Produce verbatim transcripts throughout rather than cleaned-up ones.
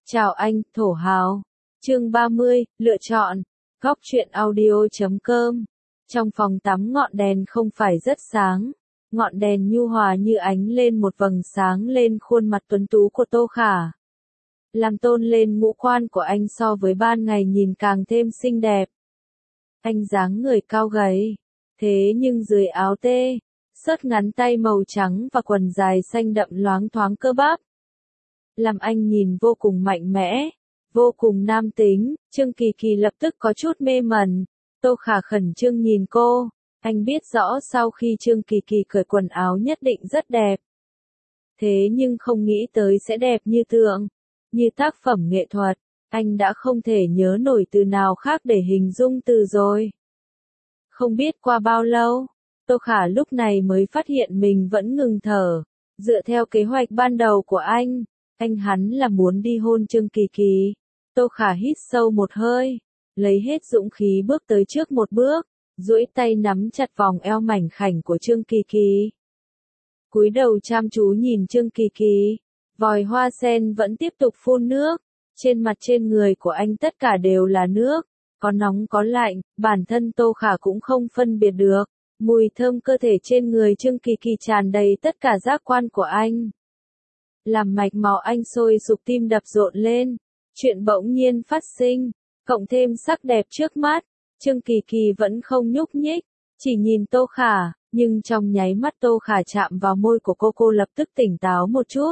Chào anh, thổ hào. Chương ba mươi, lựa chọn. Góc truyện audio chấm com. Trong phòng tắm ngọn đèn không phải rất sáng. Ngọn đèn nhu hòa như ánh lên một vầng sáng lên khuôn mặt tuấn tú của Tô Khả. Làm tôn lên ngũ quan của anh so với ban ngày nhìn càng thêm xinh đẹp. Anh dáng người cao gầy. Thế nhưng dưới áo tê, sớt ngắn tay màu trắng và quần dài xanh đậm loáng thoáng cơ bắp. Làm anh nhìn vô cùng mạnh mẽ, vô cùng nam tính. Trương Kỳ Kỳ lập tức có chút mê mẩn. Tô Khả khẩn trương nhìn cô, anh biết rõ sau khi Trương Kỳ Kỳ cởi quần áo nhất định rất đẹp. Thế nhưng không nghĩ tới sẽ đẹp như tượng, như tác phẩm nghệ thuật, anh đã không thể nhớ nổi từ nào khác để hình dung từ rồi. Không biết qua bao lâu, Tô Khả lúc này mới phát hiện mình vẫn ngừng thở. Dựa theo kế hoạch ban đầu của anh, anh hắn là muốn đi hôn Trương Kỳ Kỳ. Tô Khả hít sâu một hơi, lấy hết dũng khí bước tới trước một bước, duỗi tay nắm chặt vòng eo mảnh khảnh của Trương Kỳ Kỳ. Cúi đầu chăm chú nhìn Trương Kỳ Kỳ, vòi hoa sen vẫn tiếp tục phun nước, trên mặt trên người của anh tất cả đều là nước, có nóng có lạnh, bản thân Tô Khả cũng không phân biệt được. Mùi thơm cơ thể trên người Trương Kỳ Kỳ tràn đầy tất cả giác quan của anh. Làm mạch máu anh sôi sục, tim đập rộn lên. Chuyện bỗng nhiên phát sinh, cộng thêm sắc đẹp trước mắt, Trương Kỳ Kỳ vẫn không nhúc nhích, chỉ nhìn Tô Khả, nhưng trong nháy mắt Tô Khả chạm vào môi của cô, cô lập tức tỉnh táo một chút.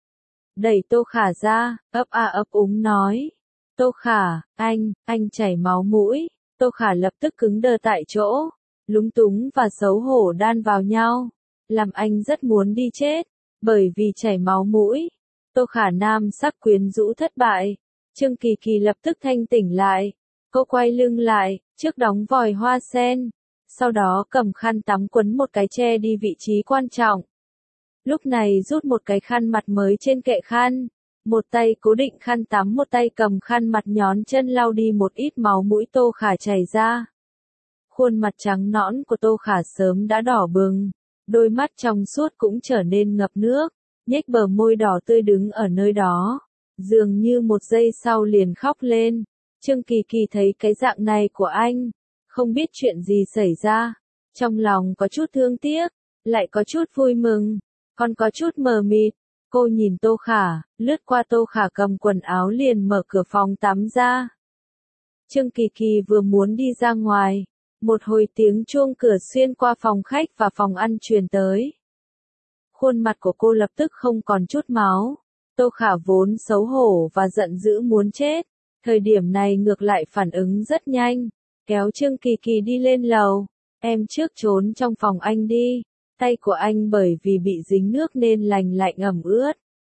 Đẩy Tô Khả ra, ấp a ấp úng nói. Tô Khả, anh, anh chảy máu mũi. Tô Khả lập tức cứng đờ tại chỗ, lúng túng và xấu hổ đan vào nhau, làm anh rất muốn đi chết, bởi vì chảy máu mũi. Tô Khả nam sắc quyến rũ thất bại. Trương Kỳ Kỳ lập tức thanh tỉnh lại, cô quay lưng lại, trước đóng vòi hoa sen, sau đó cầm khăn tắm quấn một cái che đi vị trí quan trọng. Lúc này rút một cái khăn mặt mới trên kệ khăn, một tay cố định khăn tắm, một tay cầm khăn mặt nhón chân lau đi một ít máu mũi Tô Khả chảy ra. Khuôn mặt trắng nõn của Tô Khả sớm đã đỏ bừng, đôi mắt trong suốt cũng trở nên ngập nước, nhếch bờ môi đỏ tươi đứng ở nơi đó, dường như một giây sau liền khóc lên. Trương Kỳ Kỳ thấy cái dạng này của anh, không biết chuyện gì xảy ra, trong lòng có chút thương tiếc, lại có chút vui mừng, còn có chút mờ mịt. Cô nhìn Tô Khả, lướt qua Tô Khả cầm quần áo liền mở cửa phòng tắm ra. Trương Kỳ Kỳ vừa muốn đi ra ngoài, một hồi tiếng chuông cửa xuyên qua phòng khách và phòng ăn truyền tới. Khuôn mặt của cô lập tức không còn chút máu. Tô Khả vốn xấu hổ và giận dữ muốn chết, thời điểm này ngược lại phản ứng rất nhanh, kéo Trương Kỳ Kỳ đi lên lầu. Em trước trốn trong phòng anh đi. Tay của anh bởi vì bị dính nước nên lành lạnh ẩm ướt.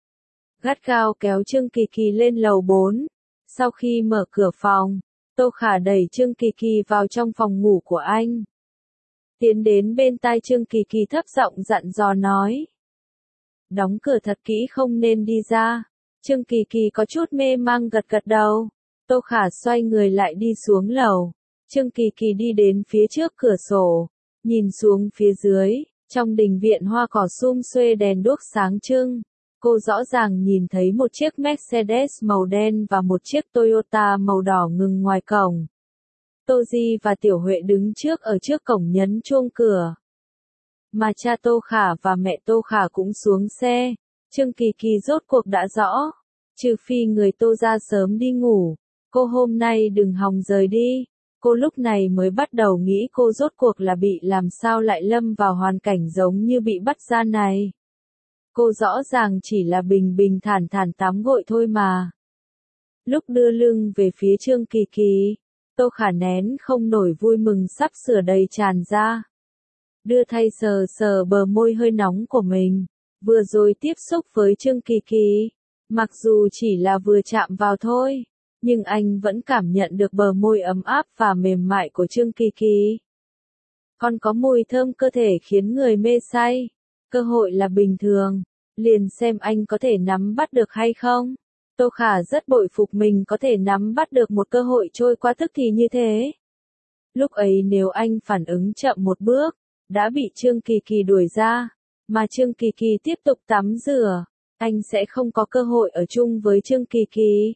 Gắt gao kéo Trương Kỳ Kỳ lên lầu bốn. Sau khi mở cửa phòng, Tô Khả đẩy Trương Kỳ Kỳ vào trong phòng ngủ của anh. Tiến đến bên tai Trương Kỳ Kỳ thấp giọng dặn dò nói. Đóng cửa thật kỹ, không nên đi ra. Trương Kỳ Kỳ có chút mê mang gật gật đầu. Tô Khả xoay người lại đi xuống lầu. Trương Kỳ Kỳ đi đến phía trước cửa sổ, nhìn xuống phía dưới. Trong đình viện hoa cỏ sum xuê đèn đuốc sáng trưng, cô rõ ràng nhìn thấy một chiếc Mercedes màu đen và một chiếc Toyota màu đỏ ngừng ngoài cổng. Tô Di và Tiểu Huệ đứng trước ở trước cổng nhấn chuông cửa. Mà cha Tô Khả và mẹ Tô Khả cũng xuống xe. Trương Kỳ Kỳ rốt cuộc đã rõ, trừ phi người Tô ra sớm đi ngủ, cô hôm nay đừng hòng rời đi. Cô lúc này mới bắt đầu nghĩ cô rốt cuộc là bị làm sao lại lâm vào hoàn cảnh giống như bị bắt ra này. Cô rõ ràng chỉ là bình bình thản thản tắm gội thôi mà. Lúc đưa lưng về phía Trương Kỳ Kỳ, Tô Khả nén không nổi vui mừng sắp sửa đầy tràn ra. Đưa tay sờ sờ bờ môi hơi nóng của mình, vừa rồi tiếp xúc với Trương Kỳ Kỳ, mặc dù chỉ là vừa chạm vào thôi, nhưng anh vẫn cảm nhận được bờ môi ấm áp và mềm mại của Trương Kỳ Kỳ. Còn có mùi thơm cơ thể khiến người mê say. Cơ hội là bình thường, liền xem anh có thể nắm bắt được hay không. Tô Khả rất bội phục mình có thể nắm bắt được một cơ hội trôi qua tức thì như thế. Lúc ấy nếu anh phản ứng chậm một bước, đã bị Trương Kỳ Kỳ đuổi ra, mà Trương Kỳ Kỳ tiếp tục tắm rửa. anh sẽ không có cơ hội ở chung với Trương Kỳ Kỳ.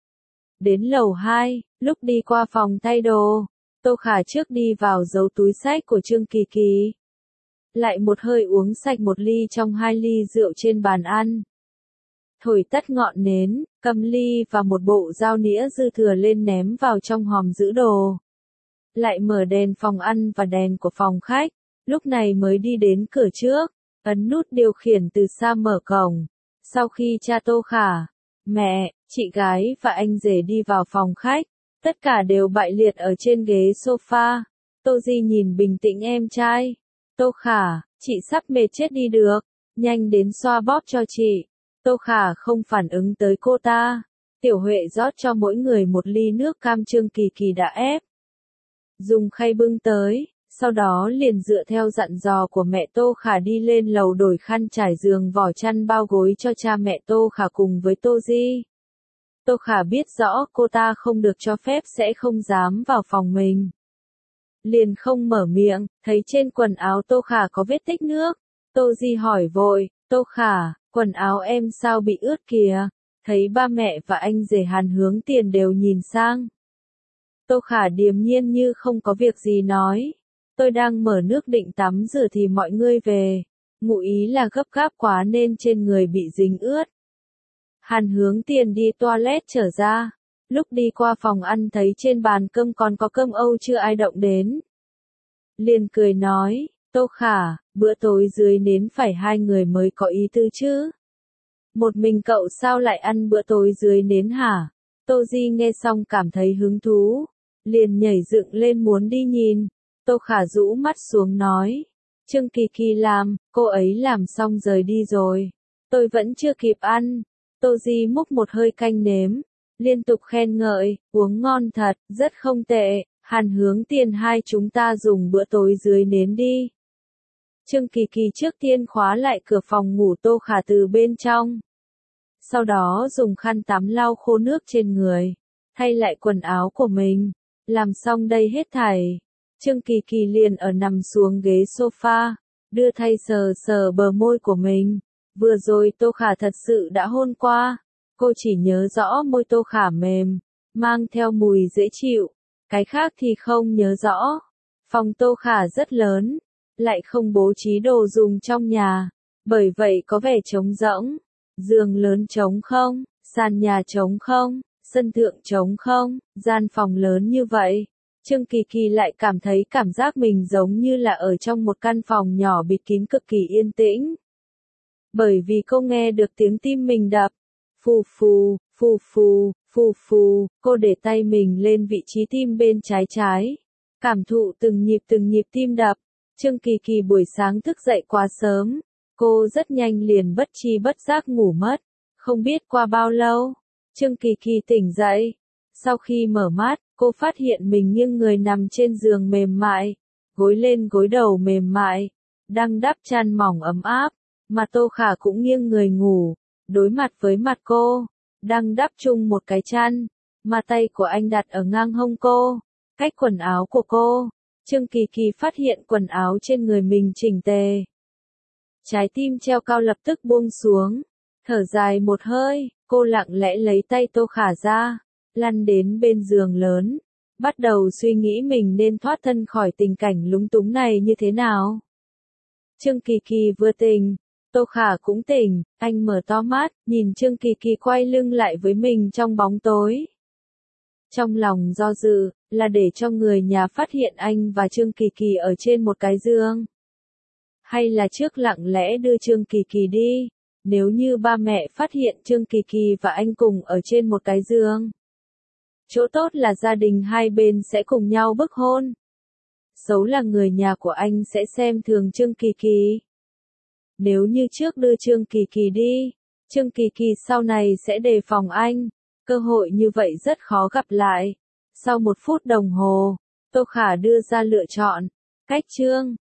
Đến lầu hai, lúc đi qua phòng thay đồ, Tô Khả trước đi vào giấu túi xách của Trương Kỳ Kỳ. Lại một hơi uống sạch một ly trong hai ly rượu trên bàn ăn. Thổi tắt ngọn nến, cầm ly và một bộ dao nĩa dư thừa lên ném vào trong hòm giữ đồ. Lại mở đèn phòng ăn và đèn của phòng khách, lúc này mới đi đến cửa trước, ấn nút điều khiển từ xa mở cổng. Sau khi cha Tô Khả, mẹ, chị gái và anh rể đi vào phòng khách, tất cả đều bại liệt ở trên ghế sofa. Tô Di nhìn bình tĩnh em trai. Tô Khả, chị sắp mệt chết đi được, nhanh đến xoa bóp cho chị. Tô Khả không phản ứng tới cô ta. Tiểu Huệ rót cho mỗi người một ly nước cam Trương Kỳ Kỳ đã ép. Dùng khay bưng tới, sau đó liền dựa theo dặn dò của mẹ Tô Khả đi lên lầu đổi khăn trải giường vỏ chăn bao gối cho cha mẹ Tô Khả cùng với Tô Di. Tô Khả biết rõ cô ta không được cho phép sẽ không dám vào phòng mình. Liền không mở miệng, thấy trên quần áo Tô Khả có vết tích nước. Tô Di hỏi vội, Tô Khả, quần áo em sao bị ướt kìa? Thấy ba mẹ và anh rể Hàn Hướng Tiền đều nhìn sang. Tô Khả điềm nhiên như không có việc gì nói. Tôi đang mở nước định tắm rửa thì mọi người về. Ngụ ý là gấp gáp quá nên trên người bị dính ướt. Hàn Hướng Tiền đi toilet trở ra. Lúc đi qua phòng ăn thấy trên bàn cơm còn có cơm Âu chưa ai động đến. Liền cười nói, Tô Khả, bữa tối dưới nến phải hai người mới có ý tư chứ. Một mình cậu sao lại ăn bữa tối dưới nến hả? Tô Di nghe xong cảm thấy hứng thú. Liền nhảy dựng lên muốn đi nhìn. Tô Khả rũ mắt xuống nói. Trương Kỳ Kỳ làm, cô ấy làm xong rời đi rồi. Tôi vẫn chưa kịp ăn. Tô Di múc một hơi canh nếm. Liên tục khen ngợi, uống ngon thật, rất không tệ. Hàn Hướng Tiền hai chúng ta dùng bữa tối dưới nến đi. Trương Kỳ Kỳ trước tiên khóa lại cửa phòng ngủ Tô Khả từ bên trong. Sau đó dùng khăn tắm lau khô nước trên người. Thay lại quần áo của mình. Làm xong đây hết thảy. Trương Kỳ Kỳ liền ở nằm xuống ghế sofa. Đưa tay sờ sờ bờ môi của mình. Vừa rồi Tô Khả thật sự đã hôn qua. Cô chỉ nhớ rõ môi Tô Khả mềm. Mang theo mùi dễ chịu. Cái khác thì không nhớ rõ. Phòng Tô Khả rất lớn. Lại không bố trí đồ dùng trong nhà. Bởi vậy có vẻ trống rỗng. Giường lớn trống không, sàn nhà trống không, sân thượng trống không, gian phòng lớn như vậy. Trương Kỳ Kỳ lại cảm thấy cảm giác mình giống như là ở trong một căn phòng nhỏ bịt kín cực kỳ yên tĩnh. Bởi vì cô nghe được tiếng tim mình đập. Phù phù, phù phù, phù phù, cô để tay mình lên vị trí tim bên trái trái. Cảm thụ từng nhịp từng nhịp tim đập. Trương Kỳ Kỳ buổi sáng thức dậy quá sớm. Cô rất nhanh liền bất tri bất giác ngủ mất. Không biết qua bao lâu, Trương Kỳ Kỳ tỉnh dậy. Sau khi mở mắt, cô phát hiện mình nghiêng người nằm trên giường mềm mại. Gối lên gối đầu mềm mại. Đang đắp chăn mỏng ấm áp. Mà Tô Khả cũng nghiêng người ngủ. Đối mặt với mặt cô. Đang đắp chung một cái chăn. Mà tay của anh đặt ở ngang hông cô. Cách quần áo của cô. Trương Kỳ Kỳ phát hiện quần áo trên người mình chỉnh tề. Trái tim treo cao lập tức buông xuống. Thở dài một hơi, cô lặng lẽ lấy tay Tô Khả ra, lăn đến bên giường lớn. Bắt đầu suy nghĩ mình nên thoát thân khỏi tình cảnh lúng túng này như thế nào. Trương Kỳ Kỳ vừa tỉnh, Tô Khả cũng tỉnh, anh mở to mắt, nhìn Trương Kỳ Kỳ quay lưng lại với mình trong bóng tối. Trong lòng do dự, là để cho người nhà phát hiện anh và Trương Kỳ Kỳ ở trên một cái giường. Hay là trước lặng lẽ đưa Trương Kỳ Kỳ đi, nếu như ba mẹ phát hiện Trương Kỳ Kỳ và anh cùng ở trên một cái giường. Chỗ tốt là gia đình hai bên sẽ cùng nhau bức hôn. Xấu là người nhà của anh sẽ xem thường Trương Kỳ Kỳ. Nếu như trước đưa Trương Kỳ Kỳ đi, Trương Kỳ Kỳ sau này sẽ đề phòng anh. Cơ hội như vậy rất khó gặp lại. Sau một phút đồng hồ, Tô Khả đưa ra lựa chọn. Cách Trương